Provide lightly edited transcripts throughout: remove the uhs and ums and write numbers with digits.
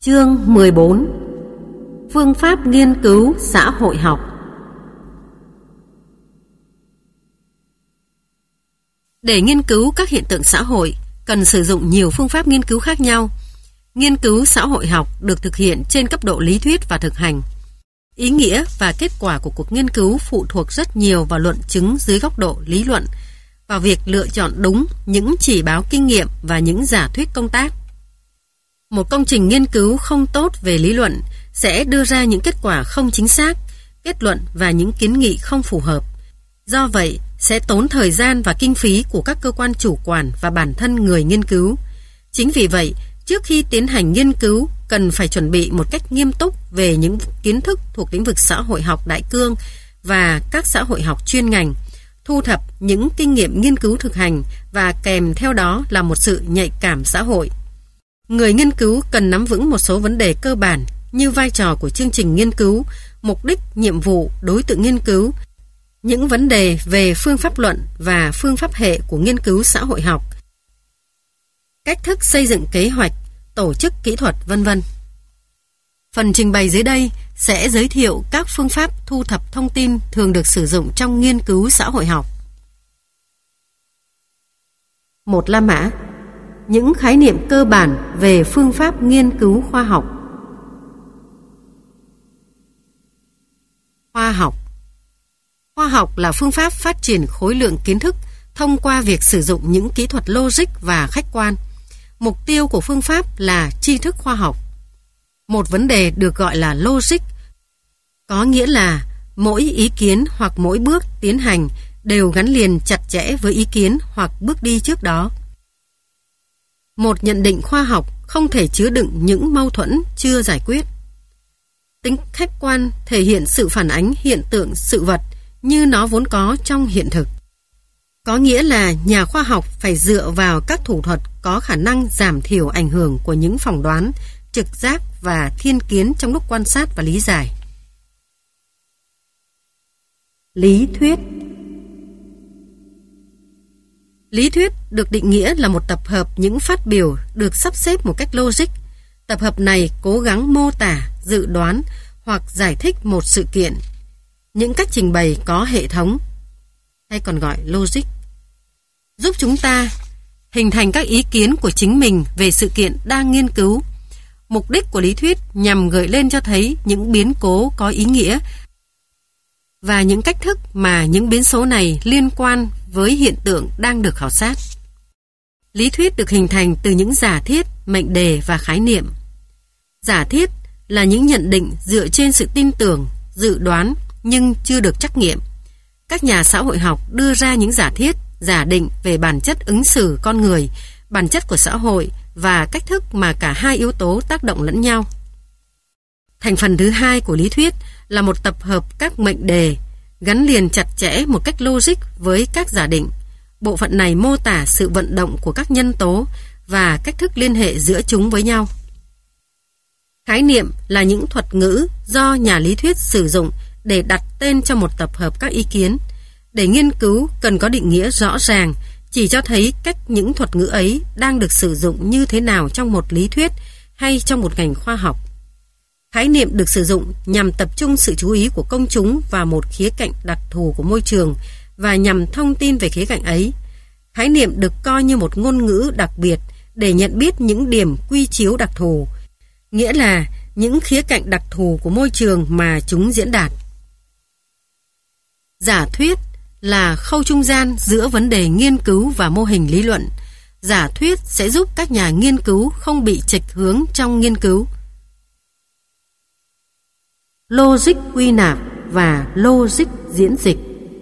Chương 14. Phương pháp nghiên cứu xã hội học. Để nghiên cứu các hiện tượng xã hội, cần sử dụng nhiều phương pháp nghiên cứu khác nhau. Nghiên cứu xã hội học được thực hiện trên cấp độ lý thuyết và thực hành. Ý nghĩa và kết quả của cuộc nghiên cứu phụ thuộc rất nhiều vào luận chứng dưới góc độ lý luận, vào việc lựa chọn đúng những chỉ báo kinh nghiệm và những giả thuyết công tác. Một công trình nghiên cứu không tốt về lý luận sẽ đưa ra những kết quả không chính xác, kết luận và những kiến nghị không phù hợp. Do vậy, sẽ tốn thời gian và kinh phí của các cơ quan chủ quản và bản thân người nghiên cứu. Chính vì vậy, trước khi tiến hành nghiên cứu, cần phải chuẩn bị một cách nghiêm túc về những kiến thức thuộc lĩnh vực xã hội học đại cương và các xã hội học chuyên ngành, thu thập những kinh nghiệm nghiên cứu thực hành và kèm theo đó là một sự nhạy cảm xã hội. Người nghiên cứu cần nắm vững một số vấn đề cơ bản như vai trò của chương trình nghiên cứu, mục đích, nhiệm vụ, đối tượng nghiên cứu, những vấn đề về phương pháp luận và phương pháp hệ của nghiên cứu xã hội học, cách thức xây dựng kế hoạch, tổ chức kỹ thuật, v.v. Phần trình bày dưới đây sẽ giới thiệu các phương pháp thu thập thông tin thường được sử dụng trong nghiên cứu xã hội học. 1. La mã. Những khái niệm cơ bản về phương pháp nghiên cứu khoa học. Khoa học. Khoa học là phương pháp phát triển khối lượng kiến thức thông qua việc sử dụng những kỹ thuật logic và khách quan. Mục tiêu của phương pháp là tri thức khoa học. Một vấn đề được gọi là logic, có nghĩa là mỗi ý kiến hoặc mỗi bước tiến hành đều gắn liền chặt chẽ với ý kiến hoặc bước đi trước đó. Một nhận định khoa học không thể chứa đựng những mâu thuẫn chưa giải quyết. Tính khách quan thể hiện sự phản ánh hiện tượng sự vật như nó vốn có trong hiện thực. Có nghĩa là nhà khoa học phải dựa vào các thủ thuật có khả năng giảm thiểu ảnh hưởng của những phỏng đoán, trực giác và thiên kiến trong lúc quan sát và lý giải. Lý thuyết. Lý thuyết được định nghĩa là một tập hợp những phát biểu được sắp xếp một cách logic. Tập hợp này cố gắng mô tả, dự đoán hoặc giải thích một sự kiện. Những cách trình bày có hệ thống, hay còn gọi logic, giúp chúng ta hình thành các ý kiến của chính mình về sự kiện đang nghiên cứu. Mục đích của lý thuyết nhằm gợi lên cho thấy những biến cố có ý nghĩa và những cách thức mà những biến số này liên quan với hiện tượng đang được khảo sát. Lý thuyết được hình thành từ những giả thiết, mệnh đề và khái niệm. Giả thiết là những nhận định dựa trên sự tin tưởng, dự đoán nhưng chưa được trắc nghiệm. Các nhà xã hội học đưa ra những giả thiết, giả định về bản chất ứng xử con người, bản chất của xã hội và cách thức mà cả hai yếu tố tác động lẫn nhau. Thành phần thứ hai của lý thuyết là một tập hợp các mệnh đề gắn liền chặt chẽ một cách logic với các giả định. Bộ phận này mô tả sự vận động của các nhân tố và cách thức liên hệ giữa chúng với nhau. Khái niệm là những thuật ngữ do nhà lý thuyết sử dụng để đặt tên cho một tập hợp các ý kiến. Để nghiên cứu cần có định nghĩa rõ ràng, chỉ cho thấy cách những thuật ngữ ấy đang được sử dụng như thế nào trong một lý thuyết hay trong một ngành khoa học. Khái niệm được sử dụng nhằm tập trung sự chú ý của công chúng vào một khía cạnh đặc thù của môi trường và nhằm thông tin về khía cạnh ấy. Khái niệm được coi như một ngôn ngữ đặc biệt để nhận biết những điểm quy chiếu đặc thù, nghĩa là những khía cạnh đặc thù của môi trường mà chúng diễn đạt. Giả thuyết là khâu trung gian giữa vấn đề nghiên cứu và mô hình lý luận. Giả thuyết sẽ giúp các nhà nghiên cứu không bị chệch hướng trong nghiên cứu. Logic quy nạp và logic diễn dịch.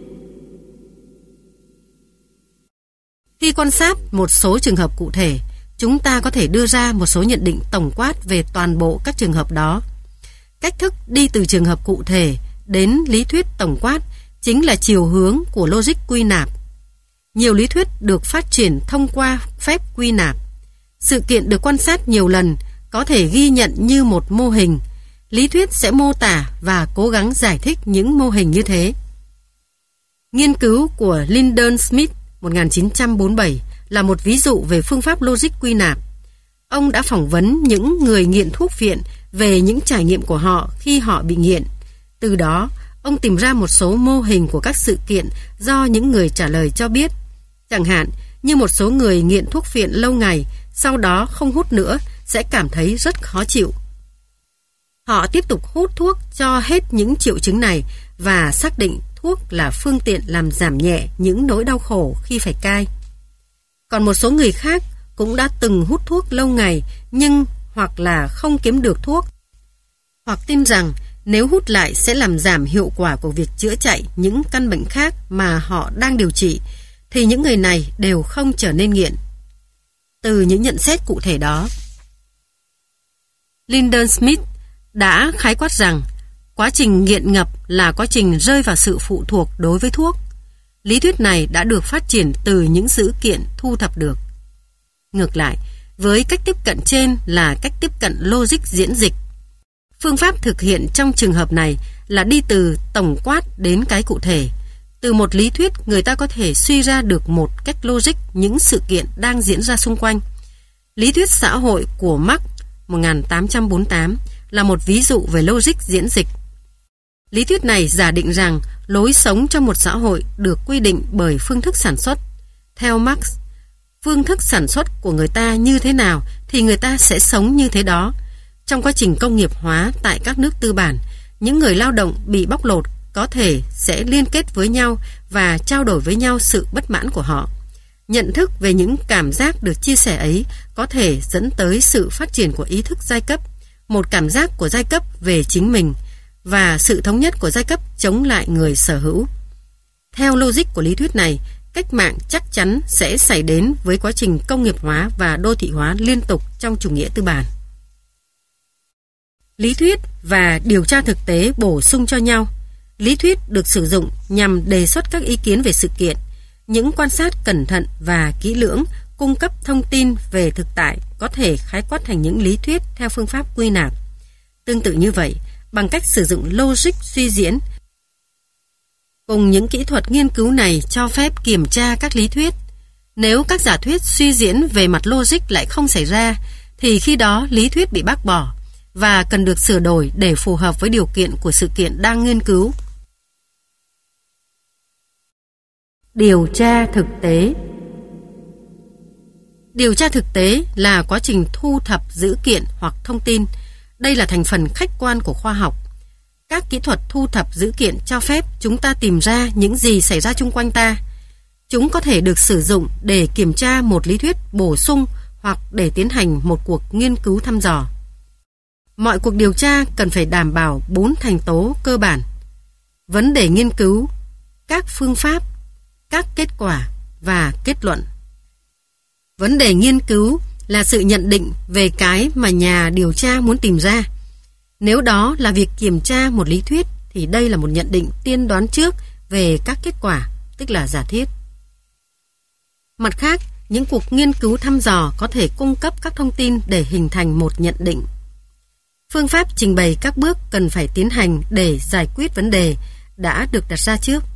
Khi quan sát một số trường hợp cụ thể, chúng ta có thể đưa ra một số nhận định tổng quát về toàn bộ các trường hợp đó. Cách thức đi từ trường hợp cụ thể đến lý thuyết tổng quát chính là chiều hướng của logic quy nạp. Nhiều lý thuyết được phát triển thông qua phép quy nạp. Sự kiện được quan sát nhiều lần có thể ghi nhận như một mô hình. Lý thuyết sẽ mô tả và cố gắng giải thích những mô hình như thế. Nghiên cứu của Lyndon Smith 1947 là một ví dụ về phương pháp logic quy nạp. ông đã phỏng vấn những người nghiện thuốc viện về những trải nghiệm của họ khi họ bị nghiện. Từ đó, ông tìm ra một số mô hình của các sự kiện do những người trả lời cho biết. Chẳng hạn như một số người nghiện thuốc viện lâu ngày, sau đó không hút nữa sẽ cảm thấy rất khó chịu. Họ tiếp tục hút thuốc cho hết những triệu chứng này và xác định thuốc là phương tiện làm giảm nhẹ những nỗi đau khổ khi phải cai. Còn một số người khác cũng đã từng hút thuốc lâu ngày nhưng hoặc là không kiếm được thuốc, hoặc tin rằng nếu hút lại sẽ làm giảm hiệu quả của việc chữa chạy những căn bệnh khác mà họ đang điều trị, thì những người này đều không trở nên nghiện. Từ những nhận xét cụ thể đó, Lyndon Smith đã khái quát rằng quá trình nghiện ngập là quá trình rơi vào sự phụ thuộc đối với thuốc. Lý thuyết này đã được phát triển từ những dữ kiện thu thập được. Ngược lại, với cách tiếp cận trên là cách tiếp cận logic diễn dịch. Phương pháp thực hiện trong trường hợp này là đi từ tổng quát đến cái cụ thể. Từ một lý thuyết, người ta có thể suy ra được một cách logic những sự kiện đang diễn ra xung quanh. Lý thuyết xã hội của Marx 1848 là một ví dụ về logic diễn dịch. Lý thuyết này giả định rằng lối sống trong một xã hội được quy định bởi phương thức sản xuất. Theo Marx, phương thức sản xuất của người ta như thế nào thì người ta sẽ sống như thế đó. Trong quá trình công nghiệp hóa tại các nước tư bản, những người lao động bị bóc lột có thể sẽ liên kết với nhau và trao đổi với nhau sự bất mãn của họ. Nhận thức về những cảm giác được chia sẻ ấy có thể dẫn tới sự phát triển của ý thức giai cấp, một cảm giác của giai cấp về chính mình và sự thống nhất của giai cấp chống lại người sở hữu. Theo logic của lý thuyết này, cách mạng chắc chắn sẽ xảy đến với quá trình công nghiệp hóa và đô thị hóa liên tục trong chủ nghĩa tư bản. Lý thuyết và điều tra thực tế bổ sung cho nhau. Lý thuyết được sử dụng nhằm đề xuất các ý kiến về sự kiện. Những quan sát cẩn thận và kỹ lưỡng cung cấp thông tin về thực tại có thể khái quát thành những lý thuyết theo phương pháp quy nạp. Tương tự như vậy, bằng cách sử dụng logic suy diễn, cùng những kỹ thuật nghiên cứu này cho phép kiểm tra các lý thuyết. Nếu các giả thuyết suy diễn về mặt logic lại không xảy ra, thì khi đó lý thuyết bị bác bỏ và cần được sửa đổi để phù hợp với điều kiện của sự kiện đang nghiên cứu. Điều tra thực tế. Điều tra thực tế là quá trình thu thập dữ kiện hoặc thông tin. Đây là thành phần khách quan của khoa học. Các kỹ thuật thu thập dữ kiện cho phép chúng ta tìm ra những gì xảy ra chung quanh ta. Chúng có thể được sử dụng để kiểm tra một lý thuyết bổ sung hoặc để tiến hành một cuộc nghiên cứu thăm dò. Mọi cuộc điều tra cần phải đảm bảo 4 thành tố cơ bản: vấn đề nghiên cứu, các phương pháp, các kết quả và kết luận. Vấn đề nghiên cứu là sự nhận định về cái mà nhà điều tra muốn tìm ra. Nếu đó là việc kiểm tra một lý thuyết thì đây là một nhận định tiên đoán trước về các kết quả, tức là giả thiết. Mặt khác, những cuộc nghiên cứu thăm dò có thể cung cấp các thông tin để hình thành một nhận định. Phương pháp trình bày các bước cần phải tiến hành để giải quyết vấn đề đã được đặt ra trước.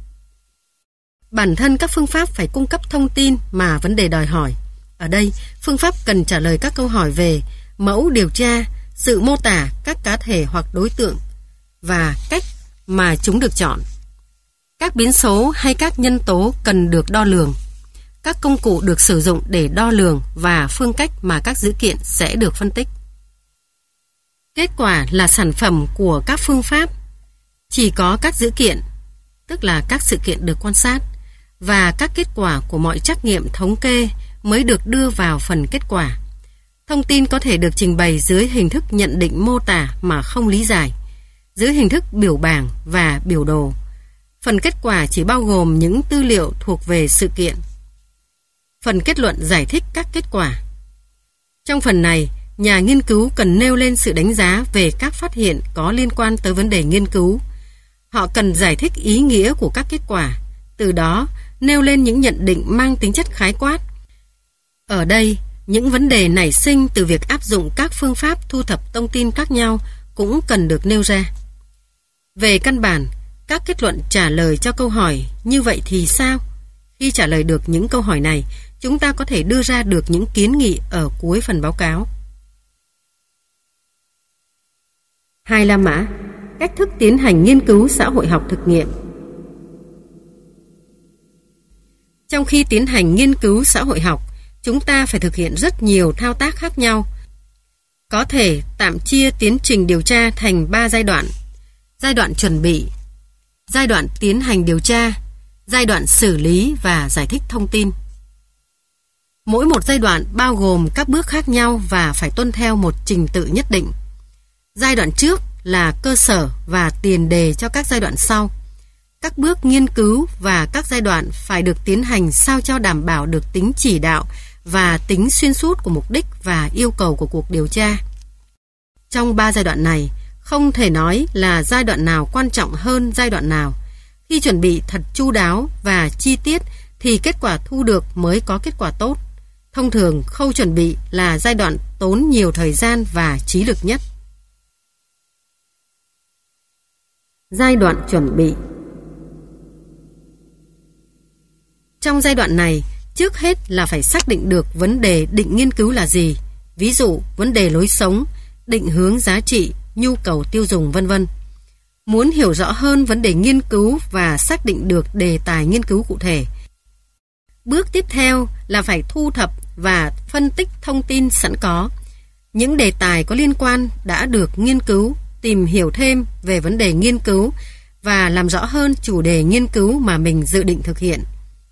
Bản thân các phương pháp phải cung cấp thông tin mà vấn đề đòi hỏi. Ở đây, phương pháp cần trả lời các câu hỏi về mẫu điều tra, sự mô tả các cá thể hoặc đối tượng và cách mà chúng được chọn. Các biến số hay các nhân tố cần được đo lường. Các công cụ được sử dụng để đo lường và phương cách mà các dữ kiện sẽ được phân tích. Kết quả là sản phẩm của các phương pháp. Chỉ có các dữ kiện, tức là các sự kiện được quan sát, và các kết quả của mọi trắc nghiệm thống kê mới được đưa vào phần kết quả. Thông tin có thể được trình bày dưới hình thức nhận định mô tả mà không lý giải, dưới hình thức biểu bảng và biểu đồ. Phần kết quả chỉ bao gồm những tư liệu thuộc về sự kiện. Phần kết luận giải thích các kết quả. Trong phần này, nhà nghiên cứu cần nêu lên sự đánh giá về các phát hiện có liên quan tới vấn đề nghiên cứu. Họ cần giải thích ý nghĩa của các kết quả, từ đó nêu lên những nhận định mang tính chất khái quát. Ở đây, những vấn đề nảy sinh từ việc áp dụng các phương pháp thu thập thông tin khác nhau cũng cần được nêu ra. Về căn bản, các kết luận trả lời cho câu hỏi như vậy thì sao? Khi trả lời được những câu hỏi này, chúng ta có thể đưa ra được những kiến nghị ở cuối phần báo cáo. 2 La Mã, cách thức tiến hành nghiên cứu xã hội học thực nghiệm. Trong khi tiến hành nghiên cứu xã hội học, chúng ta phải thực hiện rất nhiều thao tác khác nhau. Có thể tạm chia tiến trình điều tra thành 3 giai đoạn. Giai đoạn chuẩn bị, giai đoạn tiến hành điều tra, giai đoạn xử lý và giải thích thông tin. Mỗi một giai đoạn bao gồm các bước khác nhau và phải tuân theo một trình tự nhất định. Giai đoạn trước là cơ sở và tiền đề cho các giai đoạn sau. Các bước nghiên cứu và các giai đoạn phải được tiến hành sao cho đảm bảo được tính chỉ đạo và tính xuyên suốt của mục đích và yêu cầu của cuộc điều tra. Trong 3 giai đoạn này, không thể nói là giai đoạn nào quan trọng hơn giai đoạn nào. Khi chuẩn bị thật chu đáo và chi tiết thì kết quả thu được mới có kết quả tốt. Thông thường, khâu chuẩn bị là giai đoạn tốn nhiều thời gian và trí lực nhất. Giai đoạn chuẩn bị. Trong giai đoạn này, trước hết là phải xác định được vấn đề định nghiên cứu là gì, ví dụ vấn đề lối sống, định hướng giá trị, nhu cầu tiêu dùng vân vân. Muốn hiểu rõ hơn vấn đề nghiên cứu và xác định được đề tài nghiên cứu cụ thể, bước tiếp theo là phải thu thập và phân tích thông tin sẵn có. Những đề tài có liên quan đã được nghiên cứu, tìm hiểu thêm về vấn đề nghiên cứu và làm rõ hơn chủ đề nghiên cứu mà mình dự định thực hiện.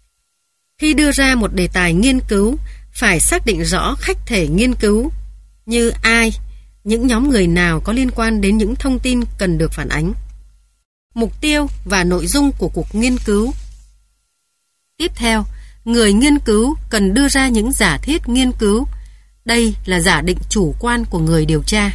Khi đưa ra một đề tài nghiên cứu, phải xác định rõ khách thể nghiên cứu như ai, những nhóm người nào có liên quan đến những thông tin cần được phản ánh, mục tiêu và nội dung của cuộc nghiên cứu. Tiếp theo, người nghiên cứu cần đưa ra những giả thiết nghiên cứu. Đây là giả định chủ quan của người điều tra.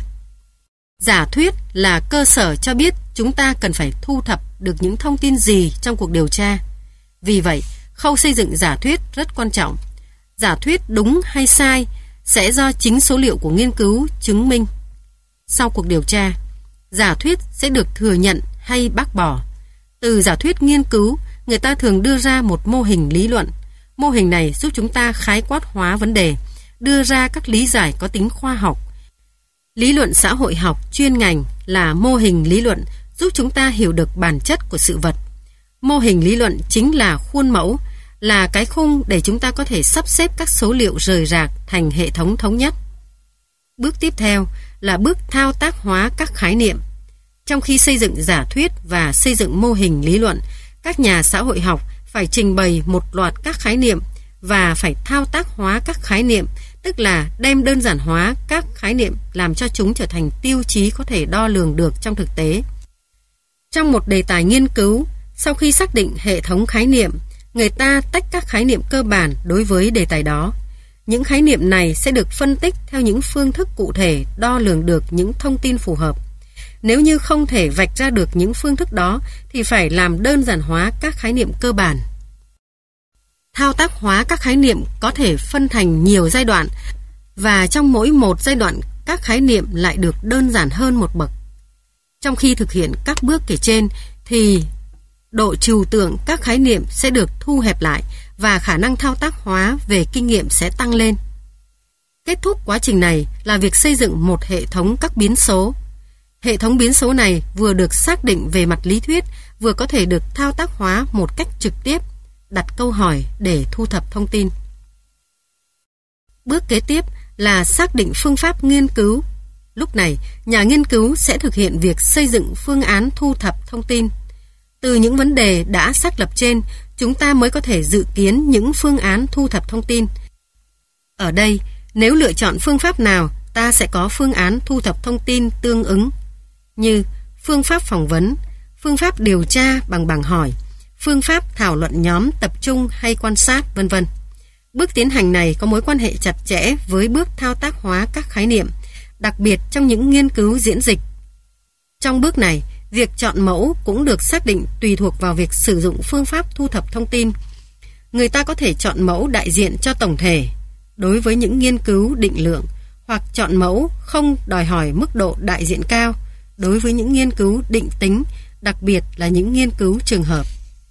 Giả thuyết là cơ sở cho biết chúng ta cần phải thu thập được những thông tin gì trong cuộc điều tra. Vì vậy, khâu xây dựng giả thuyết rất quan trọng. Giả thuyết đúng hay sai sẽ do chính số liệu của nghiên cứu chứng minh. Sau cuộc điều tra, giả thuyết sẽ được thừa nhận hay bác bỏ. Từ giả thuyết nghiên cứu, người ta thường đưa ra một mô hình lý luận. Mô hình này giúp chúng ta khái quát hóa vấn đề, đưa ra các lý giải có tính khoa học. Lý luận xã hội học chuyên ngành là mô hình lý luận giúp chúng ta hiểu được bản chất của sự vật. Mô hình lý luận chính là khuôn mẫu, là cái khung để chúng ta có thể sắp xếp các số liệu rời rạc thành hệ thống thống nhất. Bước tiếp theo là bước thao tác hóa các khái niệm. Trong khi xây dựng giả thuyết và xây dựng mô hình lý luận, các nhà xã hội học phải trình bày một loạt các khái niệm và phải thao tác hóa các khái niệm, tức là đem đơn giản hóa các khái niệm làm cho chúng trở thành tiêu chí có thể đo lường được trong thực tế. Trong một đề tài nghiên cứu, sau khi xác định hệ thống khái niệm, người ta tách các khái niệm cơ bản đối với đề tài đó. Những khái niệm này sẽ được phân tích theo những phương thức cụ thể đo lường được những thông tin phù hợp. Nếu như không thể vạch ra được những phương thức đó thì phải làm đơn giản hóa các khái niệm cơ bản. Thao tác hóa các khái niệm có thể phân thành nhiều giai đoạn và trong mỗi một giai đoạn các khái niệm lại được đơn giản hơn một bậc. Trong khi thực hiện các bước kể trên thì độ trừu tượng các khái niệm sẽ được thu hẹp lại và khả năng thao tác hóa về kinh nghiệm sẽ tăng lên. Kết thúc quá trình này là việc xây dựng một hệ thống các biến số. Hệ thống biến số này vừa được xác định về mặt lý thuyết, vừa có thể được thao tác hóa một cách trực tiếp, đặt câu hỏi để thu thập thông tin. Bước kế tiếp là xác định phương pháp nghiên cứu. Lúc này, nhà nghiên cứu sẽ thực hiện việc xây dựng phương án thu thập thông tin. Từ những vấn đề đã xác lập trên, chúng ta mới có thể dự kiến những phương án thu thập thông tin. Ở đây, nếu lựa chọn phương pháp nào, ta sẽ có phương án thu thập thông tin tương ứng, như phương pháp phỏng vấn, phương pháp điều tra bằng hỏi, phương pháp thảo luận nhóm tập trung hay quan sát, vân vân. Bước tiến hành này có mối quan hệ chặt chẽ với bước thao tác hóa các khái niệm, đặc biệt trong những nghiên cứu diễn dịch. Trong bước này, việc chọn mẫu cũng được xác định tùy thuộc vào việc sử dụng phương pháp thu thập thông tin. Người ta có thể chọn mẫu đại diện cho tổng thể đối với những nghiên cứu định lượng, hoặc chọn mẫu không đòi hỏi mức độ đại diện cao đối với những nghiên cứu định tính, đặc biệt là những nghiên cứu trường hợp.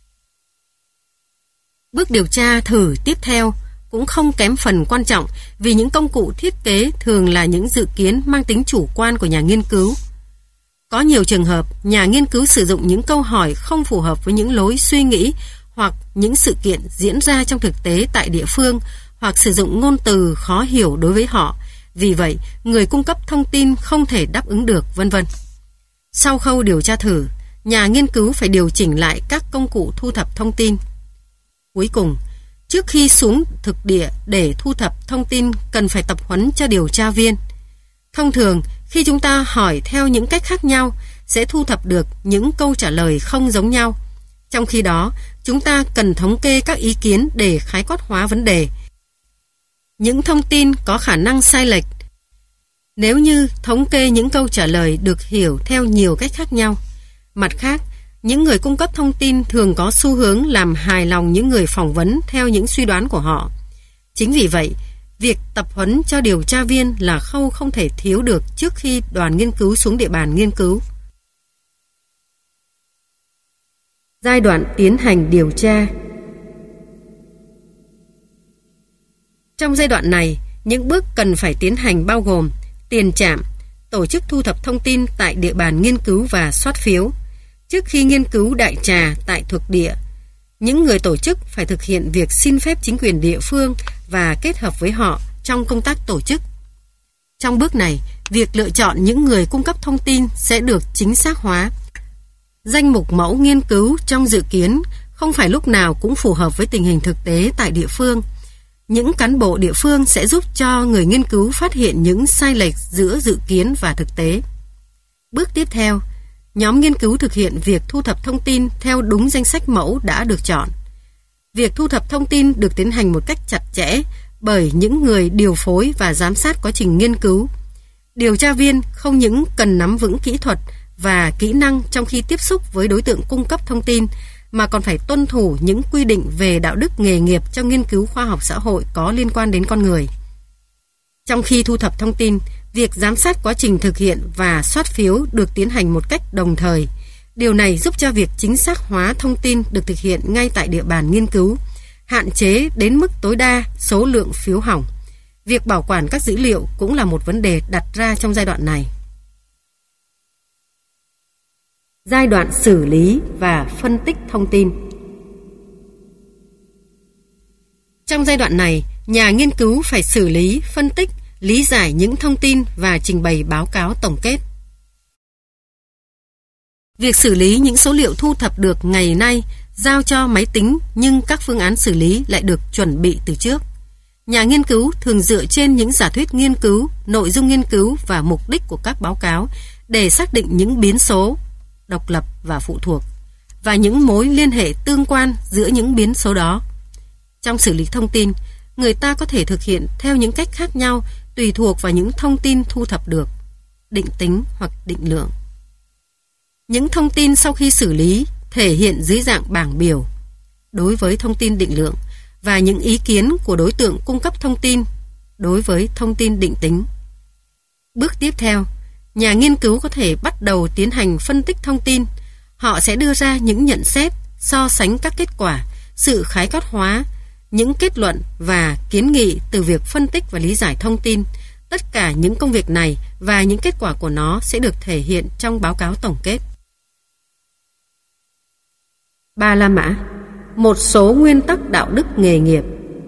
Bước điều tra thử tiếp theo cũng không kém phần quan trọng vì những công cụ thiết kế thường là những dự kiến mang tính chủ quan của nhà nghiên cứu. Có nhiều trường hợp, nhà nghiên cứu sử dụng những câu hỏi không phù hợp với những lối suy nghĩ hoặc những sự kiện diễn ra trong thực tế tại địa phương, hoặc sử dụng ngôn từ khó hiểu đối với họ. Vì vậy, người cung cấp thông tin không thể đáp ứng được, vân vân. Sau khâu điều tra thử, nhà nghiên cứu phải điều chỉnh lại các công cụ thu thập thông tin. Cuối cùng, trước khi xuống thực địa để thu thập thông tin, cần phải tập huấn cho điều tra viên. Thông thường, khi chúng ta hỏi theo những cách khác nhau, sẽ thu thập được những câu trả lời không giống nhau. Trong khi đó, chúng ta cần thống kê các ý kiến để khái quát hóa vấn đề. Những thông tin có khả năng sai lệch nếu như thống kê những câu trả lời được hiểu theo nhiều cách khác nhau. Mặt khác, những người cung cấp thông tin thường có xu hướng làm hài lòng những người phỏng vấn theo những suy đoán của họ. Chính vì vậy, việc tập huấn cho điều tra viên là khâu không thể thiếu được trước khi đoàn nghiên cứu xuống địa bàn nghiên cứu. Giai đoạn tiến hành điều tra. Trong giai đoạn này, những bước cần phải tiến hành bao gồm tiền trạm, tổ chức thu thập thông tin tại địa bàn nghiên cứu và soát phiếu. Trước khi nghiên cứu đại trà tại thực địa, những người tổ chức phải thực hiện việc xin phép chính quyền địa phương và kết hợp với họ trong công tác tổ chức. Trong bước này, việc lựa chọn những người cung cấp thông tin sẽ được chính xác hóa. Danh mục mẫu nghiên cứu trong dự kiến không phải lúc nào cũng phù hợp với tình hình thực tế tại địa phương. Những cán bộ địa phương sẽ giúp cho người nghiên cứu phát hiện những sai lệch giữa dự kiến và thực tế. Bước tiếp theo, nhóm nghiên cứu thực hiện việc thu thập thông tin theo đúng danh sách mẫu đã được chọn. Việc thu thập thông tin được tiến hành một cách chặt chẽ bởi những người điều phối và giám sát quá trình nghiên cứu. Điều tra viên không những cần nắm vững kỹ thuật và kỹ năng trong khi tiếp xúc với đối tượng cung cấp thông tin, mà còn phải tuân thủ những quy định về đạo đức nghề nghiệp trong nghiên cứu khoa học xã hội có liên quan đến con người. Trong khi thu thập thông tin, việc giám sát quá trình thực hiện và soát phiếu được tiến hành một cách đồng thời. Điều này giúp cho việc chính xác hóa thông tin được thực hiện ngay tại địa bàn nghiên cứu, hạn chế đến mức tối đa số lượng phiếu hỏng. Việc bảo quản các dữ liệu cũng là một vấn đề đặt ra trong giai đoạn này. Giai đoạn xử lý và phân tích thông tin. Trong giai đoạn này, nhà nghiên cứu phải xử lý, phân tích, lý giải những thông tin và trình bày báo cáo tổng kết. Việc xử lý những số liệu thu thập được ngày nay giao cho máy tính, nhưng các phương án xử lý lại được chuẩn bị từ trước. Nhà nghiên cứu thường dựa trên những giả thuyết nghiên cứu, nội dung nghiên cứu và mục đích của các báo cáo để xác định những biến số độc lập và phụ thuộc và những mối liên hệ tương quan giữa những biến số đó. Trong xử lý thông tin, người ta có thể thực hiện theo những cách khác nhau tùy thuộc vào những thông tin thu thập được, định tính hoặc định lượng. Những thông tin sau khi xử lý thể hiện dưới dạng bảng biểu đối với thông tin định lượng và những ý kiến của đối tượng cung cấp thông tin đối với thông tin định tính. Bước tiếp theo, nhà nghiên cứu có thể bắt đầu tiến hành phân tích thông tin. Họ sẽ đưa ra những nhận xét, so sánh các kết quả, sự khái quát hóa, những kết luận và kiến nghị từ việc phân tích và lý giải thông tin. Tất cả những công việc này và những kết quả của nó sẽ được thể hiện trong báo cáo tổng kết. Ba La Mã, một số nguyên tắc đạo đức nghề nghiệp.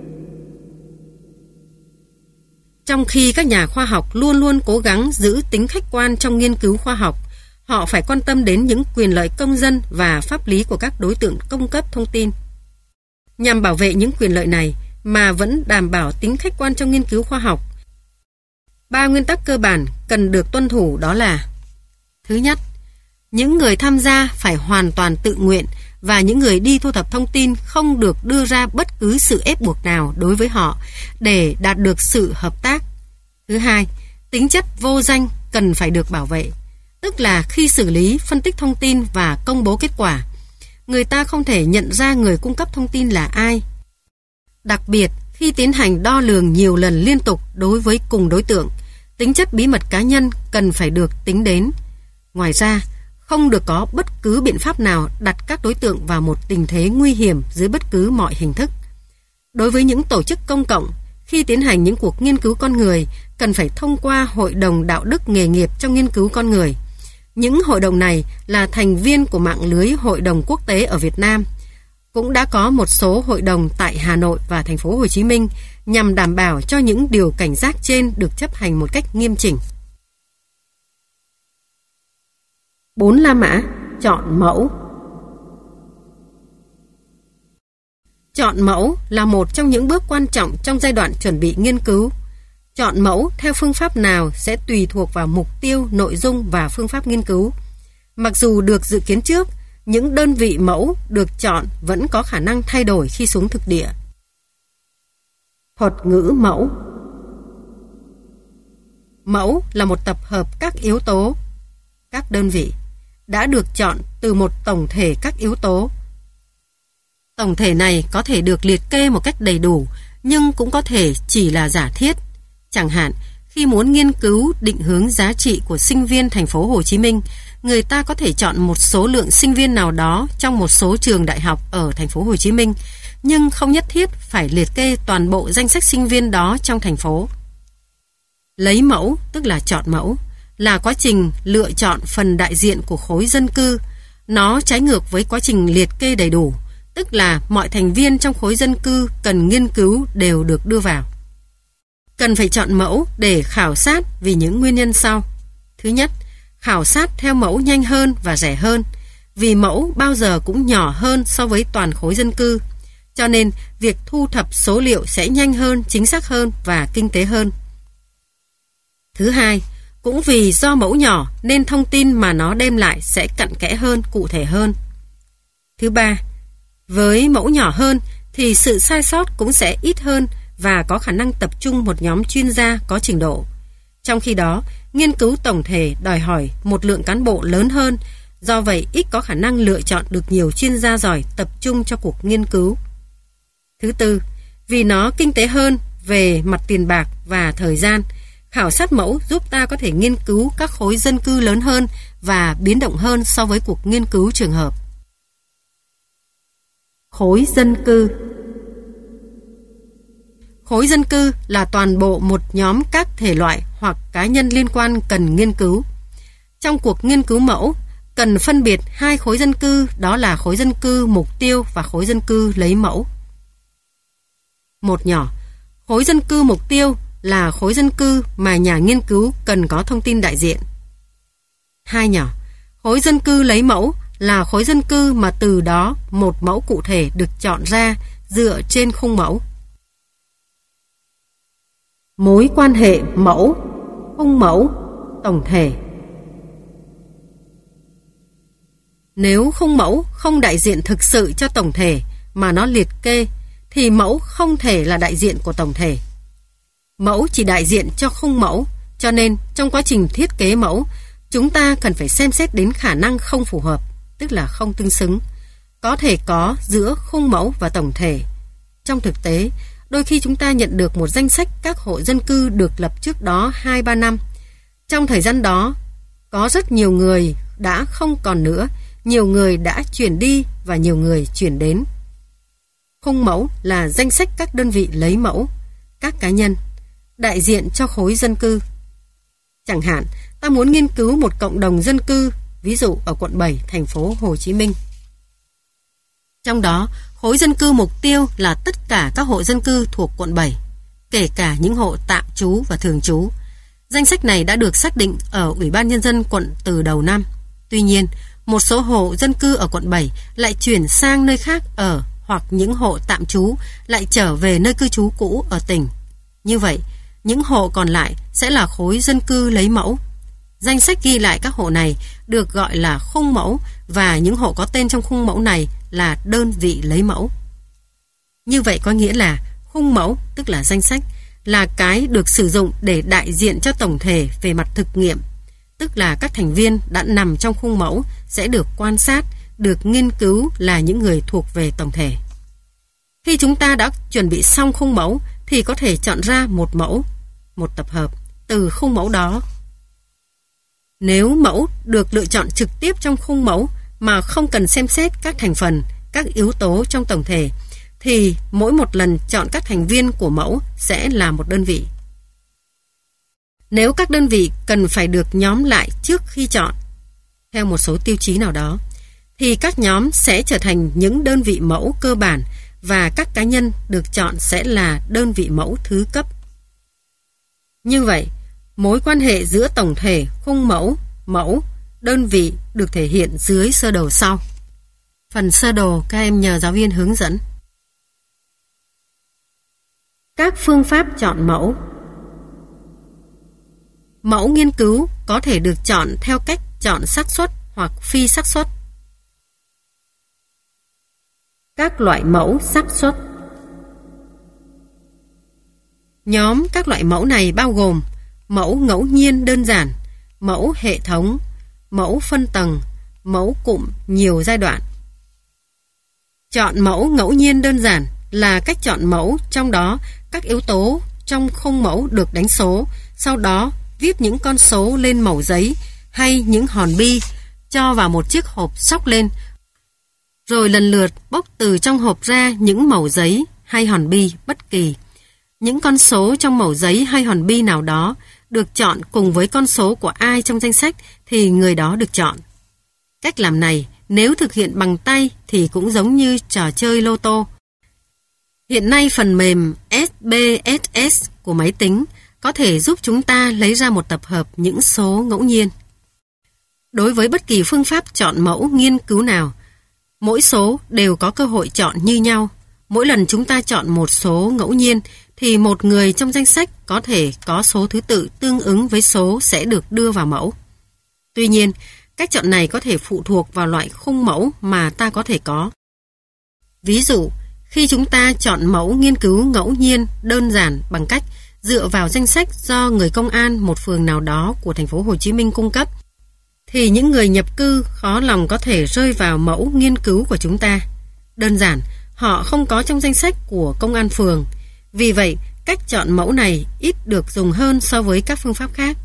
Trong khi các nhà khoa học luôn luôn cố gắng giữ tính khách quan trong nghiên cứu khoa học, họ phải quan tâm đến những quyền lợi công dân và pháp lý của các đối tượng cung cấp thông tin. Nhằm bảo vệ những quyền lợi này mà vẫn đảm bảo tính khách quan trong nghiên cứu khoa học, 3 nguyên tắc cơ bản cần được tuân thủ đó là: thứ nhất, những người tham gia phải hoàn toàn tự nguyện và những người đi thu thập thông tin không được đưa ra bất cứ sự ép buộc nào đối với họ để đạt được sự hợp tác. Thứ hai, tính chất vô danh cần phải được bảo vệ, tức là khi xử lý, phân tích thông tin và công bố kết quả, người ta không thể nhận ra người cung cấp thông tin là ai. Đặc biệt, khi tiến hành đo lường nhiều lần liên tục đối với cùng đối tượng, tính chất bí mật cá nhân cần phải được tính đến. Ngoài ra, không được có bất cứ biện pháp nào đặt các đối tượng vào một tình thế nguy hiểm dưới bất cứ mọi hình thức. Đối với những tổ chức công cộng, khi tiến hành những cuộc nghiên cứu con người, cần phải thông qua Hội đồng Đạo đức Nghề nghiệp trong nghiên cứu con người. Những hội đồng này là thành viên của mạng lưới hội đồng quốc tế ở Việt Nam. Cũng đã có một số hội đồng tại Hà Nội và thành phố Hồ Chí Minh nhằm đảm bảo cho những điều cảnh giác trên được chấp hành một cách nghiêm chỉnh. 4 La Mã chọn mẫu. Chọn mẫu là một trong những bước quan trọng trong giai đoạn chuẩn bị nghiên cứu. Chọn mẫu theo phương pháp nào sẽ tùy thuộc vào mục tiêu, nội dung và phương pháp nghiên cứu. Mặc dù được dự kiến trước, những đơn vị mẫu được chọn vẫn có khả năng thay đổi khi xuống thực địa. Thuật ngữ mẫu. Mẫu là một tập hợp các yếu tố, các đơn vị đã được chọn từ một tổng thể các yếu tố. Tổng thể này có thể được liệt kê một cách đầy đủ, nhưng cũng có thể chỉ là giả thiết. Chẳng hạn, khi muốn nghiên cứu định hướng giá trị của sinh viên thành phố Hồ Chí Minh, người ta có thể chọn một số lượng sinh viên nào đó trong một số trường đại học ở thành phố Hồ Chí Minh, nhưng không nhất thiết phải liệt kê toàn bộ danh sách sinh viên đó trong thành phố. Lấy mẫu, tức là chọn mẫu, là quá trình lựa chọn phần đại diện của khối dân cư. Nó trái ngược với quá trình liệt kê đầy đủ, tức là mọi thành viên trong khối dân cư cần nghiên cứu đều được đưa vào. Cần phải chọn mẫu để khảo sát vì những nguyên nhân sau. Thứ nhất, khảo sát theo mẫu nhanh hơn và rẻ hơn, vì mẫu bao giờ cũng nhỏ hơn so với toàn khối dân cư. Cho nên, việc thu thập số liệu sẽ nhanh hơn, chính xác hơn và kinh tế hơn. Thứ hai, cũng vì do mẫu nhỏ nên thông tin mà nó đem lại sẽ cặn kẽ hơn, cụ thể hơn. Thứ ba, với mẫu nhỏ hơn thì sự sai sót cũng sẽ ít hơn và có khả năng tập trung một nhóm chuyên gia có trình độ. Trong khi đó, nghiên cứu tổng thể đòi hỏi một lượng cán bộ lớn hơn, do vậy ít có khả năng lựa chọn được nhiều chuyên gia giỏi tập trung cho cuộc nghiên cứu. Thứ tư, vì nó kinh tế hơn về mặt tiền bạc và thời gian, khảo sát mẫu giúp ta có thể nghiên cứu các khối dân cư lớn hơn và biến động hơn so với cuộc nghiên cứu trường hợp. Khối dân cư. Khối dân cư là toàn bộ một nhóm các thể loại hoặc cá nhân liên quan cần nghiên cứu. Trong cuộc nghiên cứu mẫu, cần phân biệt hai khối dân cư, đó là khối dân cư mục tiêu và khối dân cư lấy mẫu. Một nhỏ, khối dân cư mục tiêu là khối dân cư mà nhà nghiên cứu cần có thông tin đại diện. Hai nhỏ, khối dân cư lấy mẫu là khối dân cư mà từ đó một mẫu cụ thể được chọn ra dựa trên khung mẫu. Mối quan hệ mẫu, khung mẫu, tổng thể. Nếu khung mẫu không đại diện thực sự cho tổng thể mà nó liệt kê, thì mẫu không thể là đại diện của tổng thể. Mẫu chỉ đại diện cho khung mẫu, cho nên trong quá trình thiết kế mẫu, chúng ta cần phải xem xét đến khả năng không phù hợp, tức là không tương xứng, có thể có giữa khung mẫu và tổng thể. Trong thực tế, đôi khi chúng ta nhận được một danh sách các hộ dân cư được lập trước đó 2-3 năm. Trong thời gian đó, có rất nhiều người đã không còn nữa, nhiều người đã chuyển đi và nhiều người chuyển đến. Khung mẫu là danh sách các đơn vị lấy mẫu, các cá nhân, đại diện cho khối dân cư. Chẳng hạn, ta muốn nghiên cứu một cộng đồng dân cư, ví dụ ở quận 7, thành phố Hồ Chí Minh. Trong đó, khối dân cư mục tiêu là tất cả các hộ dân cư thuộc quận 7, kể cả những hộ tạm trú và thường trú. Danh sách này đã được xác định ở Ủy ban Nhân dân quận từ đầu năm. Tuy nhiên, một số hộ dân cư ở quận 7 lại chuyển sang nơi khác ở, hoặc những hộ tạm trú lại trở về nơi cư trú cũ ở tỉnh. Như vậy, những hộ còn lại sẽ là khối dân cư lấy mẫu. Danh sách ghi lại các hộ này được gọi là khung mẫu và những hộ có tên trong khung mẫu này là đơn vị lấy mẫu. Như vậy có nghĩa là khung mẫu, tức là danh sách, là cái được sử dụng để đại diện cho tổng thể về mặt thực nghiệm, tức là các thành viên đã nằm trong khung mẫu sẽ được quan sát, được nghiên cứu là những người thuộc về tổng thể. Khi chúng ta đã chuẩn bị xong khung mẫu thì có thể chọn ra một mẫu, một tập hợp từ khung mẫu đó. Nếu mẫu được lựa chọn trực tiếp trong khung mẫu mà không cần xem xét các thành phần, các yếu tố trong tổng thể, thì mỗi một lần chọn các thành viên của mẫu sẽ là một đơn vị. Nếu các đơn vị cần phải được nhóm lại trước khi chọn, theo một số tiêu chí nào đó, thì các nhóm sẽ trở thành những đơn vị mẫu cơ bản và các cá nhân được chọn sẽ là đơn vị mẫu thứ cấp. Như vậy, mối quan hệ giữa tổng thể, khung mẫu, mẫu, đơn vị được thể hiện dưới sơ đồ sau. Phần sơ đồ các em nhờ giáo viên hướng dẫn. Các phương pháp chọn mẫu. Mẫu nghiên cứu có thể được chọn theo cách chọn xác suất hoặc phi xác suất. Các loại mẫu xác suất. Nhóm các loại mẫu này bao gồm mẫu ngẫu nhiên đơn giản, mẫu hệ thống, mẫu phân tầng, mẫu cụm nhiều giai đoạn. Chọn mẫu ngẫu nhiên đơn giản là cách chọn mẫu trong đó các yếu tố trong khung mẫu được đánh số, sau đó viết những con số lên mẩu giấy hay những hòn bi, cho vào một chiếc hộp xóc lên, rồi lần lượt bốc từ trong hộp ra những mẩu giấy hay hòn bi bất kỳ. Những con số trong mẩu giấy hay hòn bi nào đó được chọn cùng với con số của ai trong danh sách thì người đó được chọn. Cách làm này nếu thực hiện bằng tay thì cũng giống như trò chơi lô tô. Hiện nay phần mềm SPSS của máy tính có thể giúp chúng ta lấy ra một tập hợp những số ngẫu nhiên. Đối với bất kỳ phương pháp chọn mẫu nghiên cứu nào, mỗi số đều có cơ hội chọn như nhau. Mỗi lần chúng ta chọn một số ngẫu nhiên thì một người trong danh sách có thể có số thứ tự tương ứng với số sẽ được đưa vào mẫu. Tuy nhiên, cách chọn này có thể phụ thuộc vào loại khung mẫu mà ta có thể có. Ví dụ, khi chúng ta chọn mẫu nghiên cứu ngẫu nhiên đơn giản bằng cách dựa vào danh sách do người công an một phường nào đó của thành phố Hồ Chí Minh cung cấp, thì những người nhập cư khó lòng có thể rơi vào mẫu nghiên cứu của chúng ta. Đơn giản, họ không có trong danh sách của công an phường. Vì vậy, cách chọn mẫu này ít được dùng hơn so với các phương pháp khác.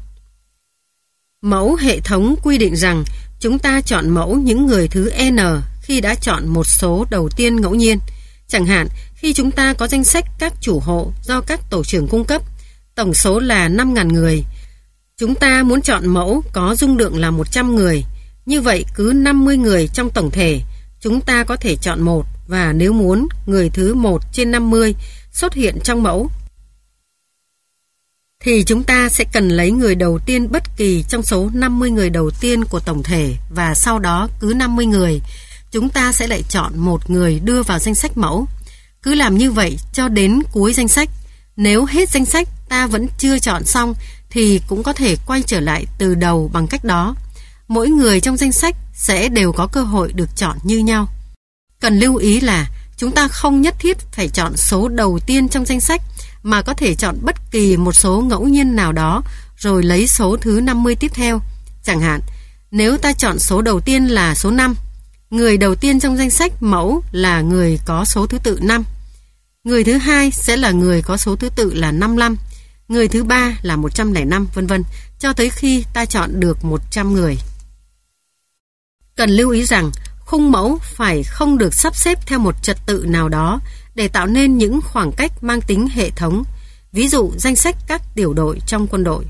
Mẫu hệ thống quy định rằng chúng ta chọn mẫu những người thứ N khi đã chọn một số đầu tiên ngẫu nhiên. Chẳng hạn, khi chúng ta có danh sách các chủ hộ do các tổ trưởng cung cấp, tổng số là 5.000 người. Chúng ta muốn chọn mẫu có dung lượng là 100 người. Như vậy, cứ 50 người trong tổng thể, chúng ta có thể chọn một, và nếu muốn, người thứ 1 trên 50 xuất hiện trong mẫu, thì chúng ta sẽ cần lấy người đầu tiên bất kỳ trong số 50 người đầu tiên của tổng thể, và sau đó cứ 50 người, chúng ta sẽ lại chọn một người đưa vào danh sách mẫu. Cứ làm như vậy cho đến cuối danh sách. Nếu hết danh sách ta vẫn chưa chọn xong thì cũng có thể quay trở lại từ đầu bằng cách đó. Mỗi người trong danh sách sẽ đều có cơ hội được chọn như nhau. Cần lưu ý là chúng ta không nhất thiết phải chọn số đầu tiên trong danh sách, mà có thể chọn bất kỳ một số ngẫu nhiên nào đó rồi lấy số thứ 50 tiếp theo. Chẳng hạn, nếu ta chọn số đầu tiên là số 5, người đầu tiên trong danh sách mẫu là người có số thứ tự 5. Người thứ hai sẽ là người có số thứ tự là 55. Người thứ ba là 105, vân vân, cho tới khi ta chọn được 100 người. Cần lưu ý rằng khung mẫu phải không được sắp xếp theo một trật tự nào đó để tạo nên những khoảng cách mang tính hệ thống. Ví dụ danh sách các tiểu đội trong quân đội.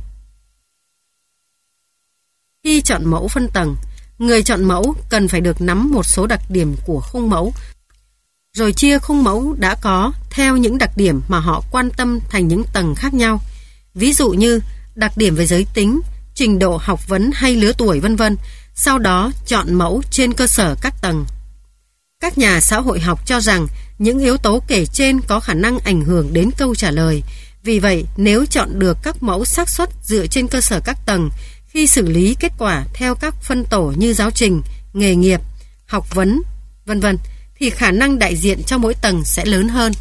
Khi chọn mẫu phân tầng, người chọn mẫu cần phải được nắm một số đặc điểm của khung mẫu, rồi chia khung mẫu đã có theo những đặc điểm mà họ quan tâm thành những tầng khác nhau. Ví dụ như đặc điểm về giới tính, trình độ học vấn hay lứa tuổi vân vân. Sau đó chọn mẫu trên cơ sở các tầng. Các nhà xã hội học cho rằng những yếu tố kể trên có khả năng ảnh hưởng đến câu trả lời. Vì vậy, nếu chọn được các mẫu xác suất dựa trên cơ sở các tầng, khi xử lý kết quả theo các phân tổ như giáo trình, nghề nghiệp, học vấn, vân vân, thì khả năng đại diện cho mỗi tầng sẽ lớn hơn.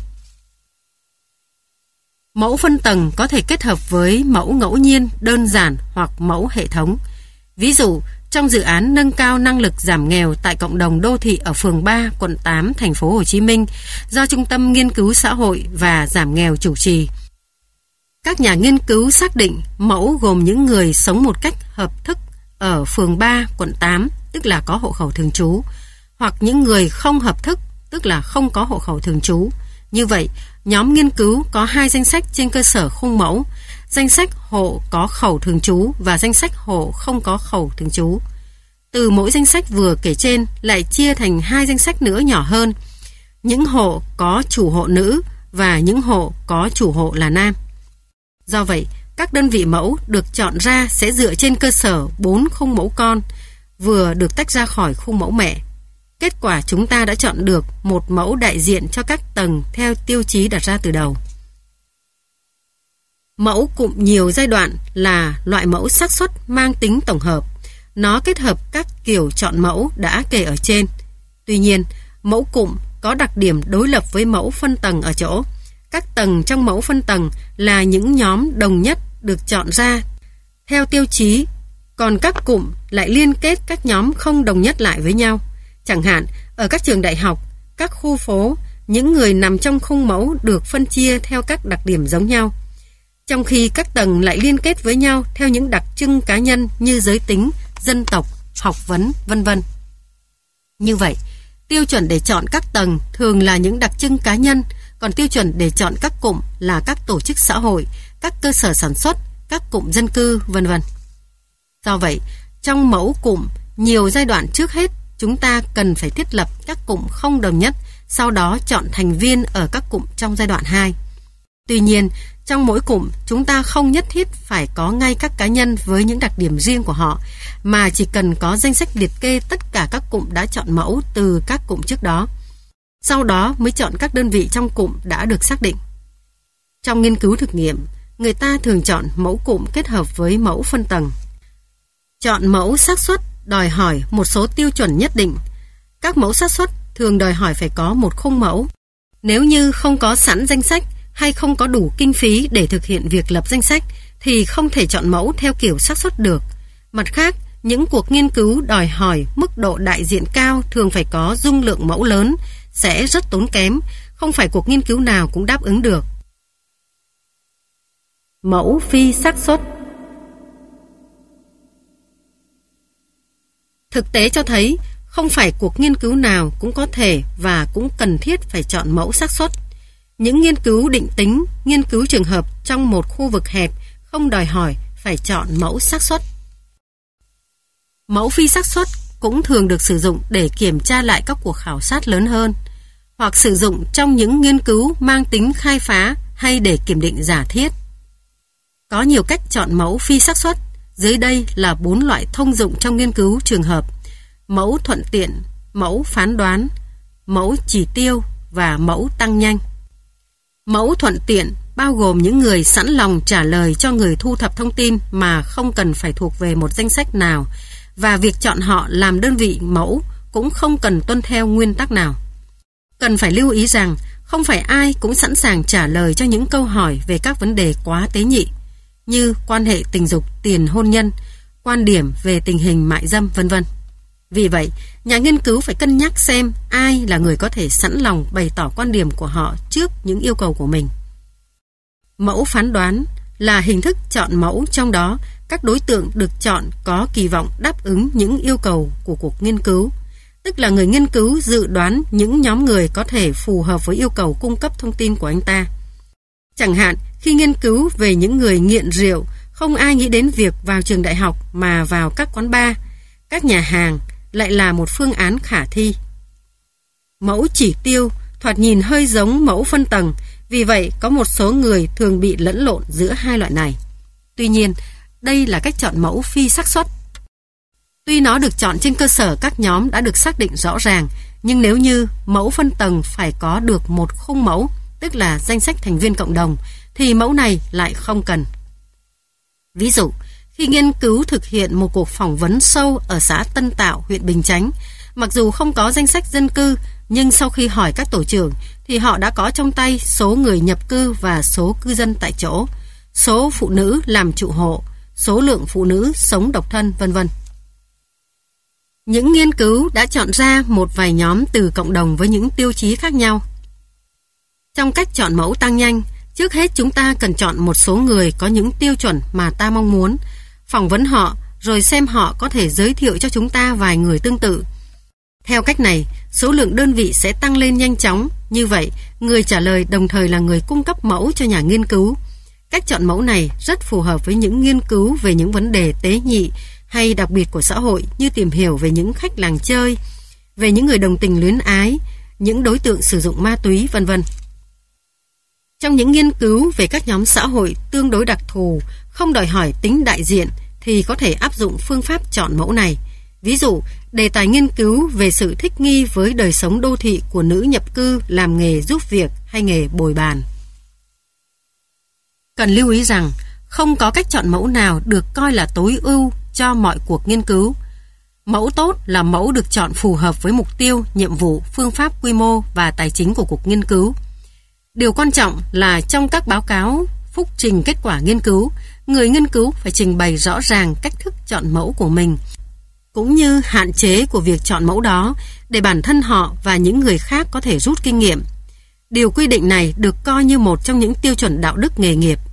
Mẫu phân tầng có thể kết hợp với mẫu ngẫu nhiên đơn giản hoặc mẫu hệ thống. Ví dụ, trong dự án nâng cao năng lực giảm nghèo tại cộng đồng đô thị ở phường 3, quận 8, thành phố Hồ Chí Minh do Trung tâm Nghiên cứu Xã hội và Giảm nghèo chủ trì, các nhà nghiên cứu xác định mẫu gồm những người sống một cách hợp thức ở phường 3, quận 8, tức là có hộ khẩu thường trú, hoặc những người không hợp thức, tức là không có hộ khẩu thường trú. Như vậy, nhóm nghiên cứu có 2 danh sách trên cơ sở khung mẫu: danh sách hộ có khẩu thường trú và danh sách hộ không có khẩu thường trú. Từ mỗi danh sách vừa kể trên lại chia thành 2 danh sách nữa nhỏ hơn, những hộ có chủ hộ nữ và những hộ có chủ hộ là nam. Do vậy, các đơn vị mẫu được chọn ra sẽ dựa trên cơ sở 4 khung mẫu con vừa được tách ra khỏi khung mẫu mẹ. Kết quả chúng ta đã chọn được một mẫu đại diện cho các tầng theo tiêu chí đặt ra từ đầu. Mẫu cụm nhiều giai đoạn là loại mẫu xác suất mang tính tổng hợp. Nó kết hợp các kiểu chọn mẫu đã kể ở trên. Tuy nhiên, mẫu cụm có đặc điểm đối lập với mẫu phân tầng ở chỗ các tầng trong mẫu phân tầng là những nhóm đồng nhất được chọn ra theo tiêu chí, còn các cụm lại liên kết các nhóm không đồng nhất lại với nhau. Chẳng hạn, ở các trường đại học, các khu phố, những người nằm trong khung mẫu được phân chia theo các đặc điểm giống nhau, trong khi các tầng lại liên kết với nhau theo những đặc trưng cá nhân như giới tính, dân tộc, học vấn, vân vân. Như vậy, tiêu chuẩn để chọn các tầng thường là những đặc trưng cá nhân, còn tiêu chuẩn để chọn các cụm là các tổ chức xã hội, các cơ sở sản xuất, các cụm dân cư, vân vân. Do vậy, trong mẫu cụm nhiều giai đoạn trước hết, chúng ta cần phải thiết lập các cụm không đồng nhất, sau đó chọn thành viên ở các cụm trong giai đoạn 2. Tuy nhiên, trong mỗi cụm, chúng ta không nhất thiết phải có ngay các cá nhân với những đặc điểm riêng của họ, mà chỉ cần có danh sách liệt kê tất cả các cụm đã chọn mẫu từ các cụm trước đó. Sau đó mới chọn các đơn vị trong cụm đã được xác định. Trong nghiên cứu thực nghiệm, người ta thường chọn mẫu cụm kết hợp với mẫu phân tầng. Chọn mẫu xác suất đòi hỏi một số tiêu chuẩn nhất định. Các mẫu xác suất thường đòi hỏi phải có một khung mẫu. Nếu như không có sẵn danh sách hay không có đủ kinh phí để thực hiện việc lập danh sách thì không thể chọn mẫu theo kiểu xác suất được. Mặt khác, những cuộc nghiên cứu đòi hỏi mức độ đại diện cao thường phải có dung lượng mẫu lớn, sẽ rất tốn kém, không phải cuộc nghiên cứu nào cũng đáp ứng được. Mẫu phi xác suất. Thực tế cho thấy, không phải cuộc nghiên cứu nào cũng có thể và cũng cần thiết phải chọn mẫu xác suất. Những nghiên cứu định tính, nghiên cứu trường hợp trong một khu vực hẹp không đòi hỏi phải chọn mẫu xác suất. Mẫu phi xác suất cũng thường được sử dụng để kiểm tra lại các cuộc khảo sát lớn hơn, hoặc sử dụng trong những nghiên cứu mang tính khai phá hay để kiểm định giả thiết. Có nhiều cách chọn mẫu phi xác suất. Dưới đây là 4 loại thông dụng trong nghiên cứu trường hợp: mẫu thuận tiện, mẫu phán đoán, mẫu chỉ tiêu và mẫu tăng nhanh. Mẫu thuận tiện bao gồm những người sẵn lòng trả lời cho người thu thập thông tin mà không cần phải thuộc về một danh sách nào, và việc chọn họ làm đơn vị mẫu cũng không cần tuân theo nguyên tắc nào. Cần phải lưu ý rằng không phải ai cũng sẵn sàng trả lời cho những câu hỏi về các vấn đề quá tế nhị như quan hệ tình dục, tiền hôn nhân, quan điểm về tình hình mại dâm, vân vân. Vì vậy, nhà nghiên cứu phải cân nhắc xem ai là người có thể sẵn lòng bày tỏ quan điểm của họ trước những yêu cầu của mình. Mẫu phán đoán là hình thức chọn mẫu, trong đó các đối tượng được chọn có kỳ vọng đáp ứng những yêu cầu của cuộc nghiên cứu, tức là người nghiên cứu dự đoán những nhóm người có thể phù hợp với yêu cầu cung cấp thông tin của anh ta. Chẳng hạn, khi nghiên cứu về những người nghiện rượu, không ai nghĩ đến việc vào trường đại học mà vào các quán bar, các nhà hàng lại là một phương án khả thi. Mẫu chỉ tiêu thoạt nhìn hơi giống mẫu phân tầng, vì vậy có một số người thường bị lẫn lộn giữa hai loại này. Tuy nhiên, đây là cách chọn mẫu phi xác suất. Tuy nó được chọn trên cơ sở các nhóm đã được xác định rõ ràng, nhưng nếu như mẫu phân tầng phải có được một khung mẫu, tức là danh sách thành viên cộng đồng, thì mẫu này lại không cần. Ví dụ, khi nghiên cứu thực hiện một cuộc phỏng vấn sâu ở xã Tân Tạo, huyện Bình Chánh, mặc dù không có danh sách dân cư, nhưng sau khi hỏi các tổ trưởng thì họ đã có trong tay số người nhập cư và số cư dân tại chỗ, số phụ nữ làm trụ hộ, số lượng phụ nữ sống độc thân, vân vân. Những nghiên cứu đã chọn ra một vài nhóm từ cộng đồng với những tiêu chí khác nhau. Trong cách chọn mẫu tăng nhanh, trước hết chúng ta cần chọn một số người có những tiêu chuẩn mà ta mong muốn, phỏng vấn họ rồi xem họ có thể giới thiệu cho chúng ta vài người tương tự. Theo cách này, số lượng đơn vị sẽ tăng lên nhanh chóng. Như vậy, người trả lời đồng thời là người cung cấp mẫu cho nhà nghiên cứu. Cách chọn mẫu này rất phù hợp với những nghiên cứu về những vấn đề tế nhị hay đặc biệt của xã hội như tìm hiểu về những khách làng chơi, về những người đồng tình luyến ái, những đối tượng sử dụng ma túy, vân vân. Trong những nghiên cứu về các nhóm xã hội tương đối đặc thù, không đòi hỏi tính đại diện thì có thể áp dụng phương pháp chọn mẫu này. Ví dụ, đề tài nghiên cứu về sự thích nghi với đời sống đô thị của nữ nhập cư làm nghề giúp việc hay nghề bồi bàn. Cần lưu ý rằng, không có cách chọn mẫu nào được coi là tối ưu cho mọi cuộc nghiên cứu. Mẫu tốt là mẫu được chọn phù hợp với mục tiêu, nhiệm vụ, phương pháp, quy mô và tài chính của cuộc nghiên cứu. Điều quan trọng là trong các báo cáo phúc trình kết quả nghiên cứu, người nghiên cứu phải trình bày rõ ràng cách thức chọn mẫu của mình, cũng như hạn chế của việc chọn mẫu đó để bản thân họ và những người khác có thể rút kinh nghiệm. Điều quy định này được coi như một trong những tiêu chuẩn đạo đức nghề nghiệp.